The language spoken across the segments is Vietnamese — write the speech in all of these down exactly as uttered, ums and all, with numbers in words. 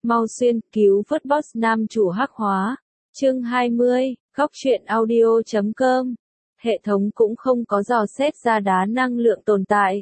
Mau xuyên cứu vớt boss nam chủ hắc hóa. Chương hai mươi, góc truyện audio chấm com. Hệ thống cũng không có dò xét ra đá năng lượng tồn tại.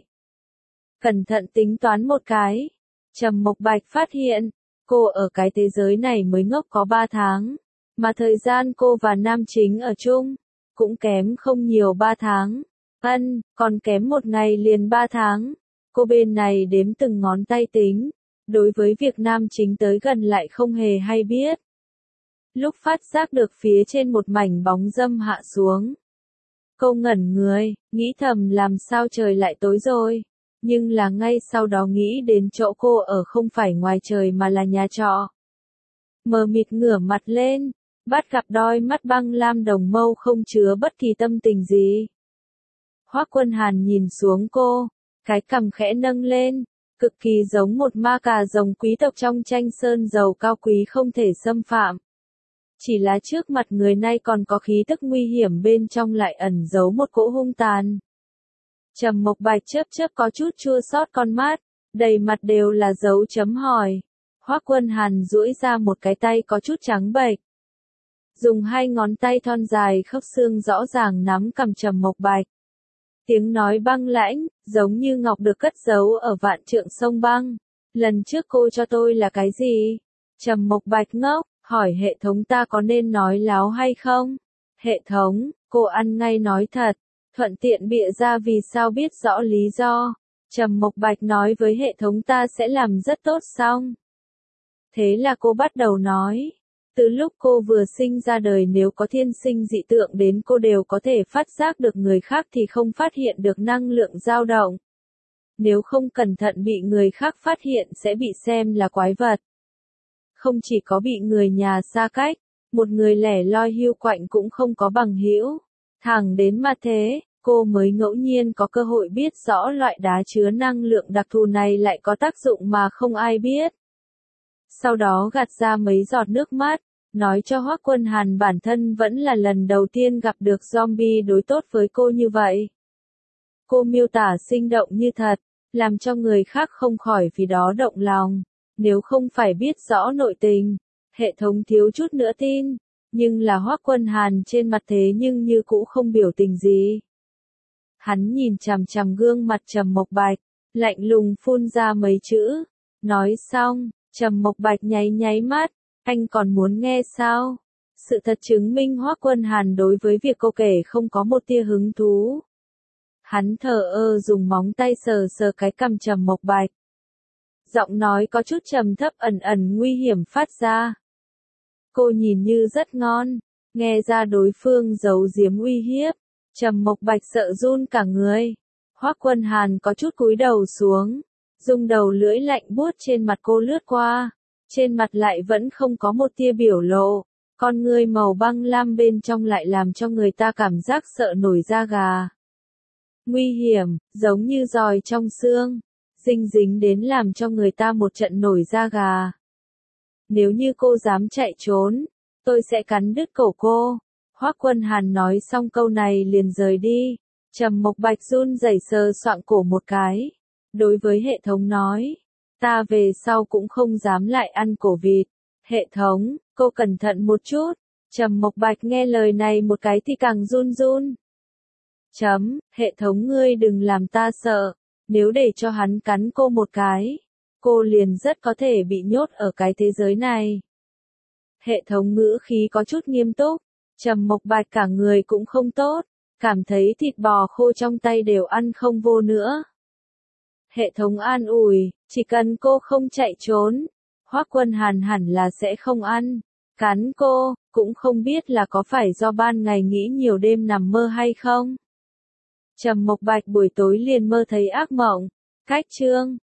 Cẩn thận tính toán một cái. Trầm Mộc Bạch phát hiện, cô ở cái thế giới này mới ngốc có ba tháng. Mà thời gian cô và nam chính ở chung, cũng kém không nhiều ba tháng. Ân, còn kém một ngày liền ba tháng. Cô bên này đếm từng ngón tay tính. Đối với việc nam chính tới gần lại không hề hay biết. Lúc phát giác được phía trên một mảnh bóng dâm hạ xuống. Cô ngẩn người, nghĩ thầm làm sao trời lại tối rồi. Nhưng là ngay sau đó nghĩ đến chỗ cô ở không phải ngoài trời mà là nhà trọ. Mờ mịt ngửa mặt lên, bắt gặp đôi mắt băng lam đồng mâu không chứa bất kỳ tâm tình gì. Hoắc Quân Hàn nhìn xuống cô, cái cằm khẽ nâng lên, cực kỳ giống một ma cà rồng quý tộc trong tranh sơn dầu cao quý không thể xâm phạm. Chỉ là trước mặt người này còn có khí tức nguy hiểm bên trong lại ẩn giấu một cỗ hung tàn. Trầm Mộc Bạch chớp chớp có chút chua xót con mắt, đầy mặt đều là dấu chấm hỏi. Hoắc Quân Hàn duỗi ra một cái tay có chút trắng bệch. Dùng hai ngón tay thon dài khớp xương rõ ràng nắm cầm Trầm Mộc Bạch. Tiếng nói băng lãnh, giống như ngọc được cất giấu ở vạn trượng sông băng. Lần trước cô cho tôi là cái gì? Trầm Mộc Bạch ngốc, hỏi hệ thống ta có nên nói láo hay không? Hệ thống, cô ăn ngay nói thật, thuận tiện bịa ra vì sao biết rõ lý do. Trầm Mộc Bạch nói với hệ thống ta sẽ làm rất tốt xong. Thế là cô bắt đầu nói. Từ lúc cô vừa sinh ra đời nếu có thiên sinh dị tượng đến cô đều có thể phát giác được người khác thì không phát hiện được năng lượng dao động. Nếu không cẩn thận bị người khác phát hiện sẽ bị xem là quái vật. Không chỉ có bị người nhà xa cách, một người lẻ loi hiu quạnh cũng không có bằng hữu. Thẳng đến mà thế, cô mới ngẫu nhiên có cơ hội biết rõ loại đá chứa năng lượng đặc thù này lại có tác dụng mà không ai biết. Sau đó gạt ra mấy giọt nước mắt, nói cho Hoắc Quân Hàn bản thân vẫn là lần đầu tiên gặp được zombie đối tốt với cô như vậy. Cô miêu tả sinh động như thật, làm cho người khác không khỏi vì đó động lòng. Nếu không phải biết rõ nội tình, hệ thống thiếu chút nữa tin, nhưng là Hoắc Quân Hàn trên mặt thế nhưng như cũ không biểu tình gì. Hắn nhìn chằm chằm gương mặt Trầm Mộc Bạch, lạnh lùng phun ra mấy chữ, nói xong. Trầm Mộc Bạch nháy nháy mắt, anh còn muốn nghe sao? Sự thật chứng minh Hoắc Quân Hàn đối với việc cô kể không có một tia hứng thú. Hắn thờ ơ dùng móng tay sờ sờ cái cằm Trầm Mộc Bạch. Giọng nói có chút trầm thấp ẩn ẩn nguy hiểm phát ra. Cô nhìn như rất ngon, nghe ra đối phương giấu giếm uy hiếp. Trầm Mộc Bạch sợ run cả người. Hoắc Quân Hàn có chút cúi đầu xuống. Dùng đầu lưỡi lạnh buốt trên mặt cô lướt qua, trên mặt lại vẫn không có một tia biểu lộ, con ngươi màu băng lam bên trong lại làm cho người ta cảm giác sợ nổi da gà. Nguy hiểm, giống như giòi trong xương, dính dính đến làm cho người ta một trận nổi da gà. Nếu như cô dám chạy trốn, tôi sẽ cắn đứt cổ cô. Hoắc Quân Hàn nói xong câu này liền rời đi, Trầm Mộc Bạch run rẩy sờ soạng cổ một cái. Đối với hệ thống nói, ta về sau cũng không dám lại ăn cổ vịt. Hệ thống, cô cẩn thận một chút. Trầm Mộc Bạch nghe lời này một cái thì càng run run. Chấm, hệ thống ngươi đừng làm ta sợ. Nếu để cho hắn cắn cô một cái, cô liền rất có thể bị nhốt ở cái thế giới này. Hệ thống ngữ khí có chút nghiêm túc. Trầm Mộc Bạch cả người cũng không tốt, cảm thấy thịt bò khô trong tay đều ăn không vô nữa. Hệ thống an ủi, chỉ cần cô không chạy trốn, Hoắc Quân Hàn hẳn là sẽ không ăn. Cắn cô, cũng không biết là có phải do ban ngày nghĩ nhiều đêm nằm mơ hay không. Trầm Mộc Bạch buổi tối liền mơ thấy ác mộng. Cách chương,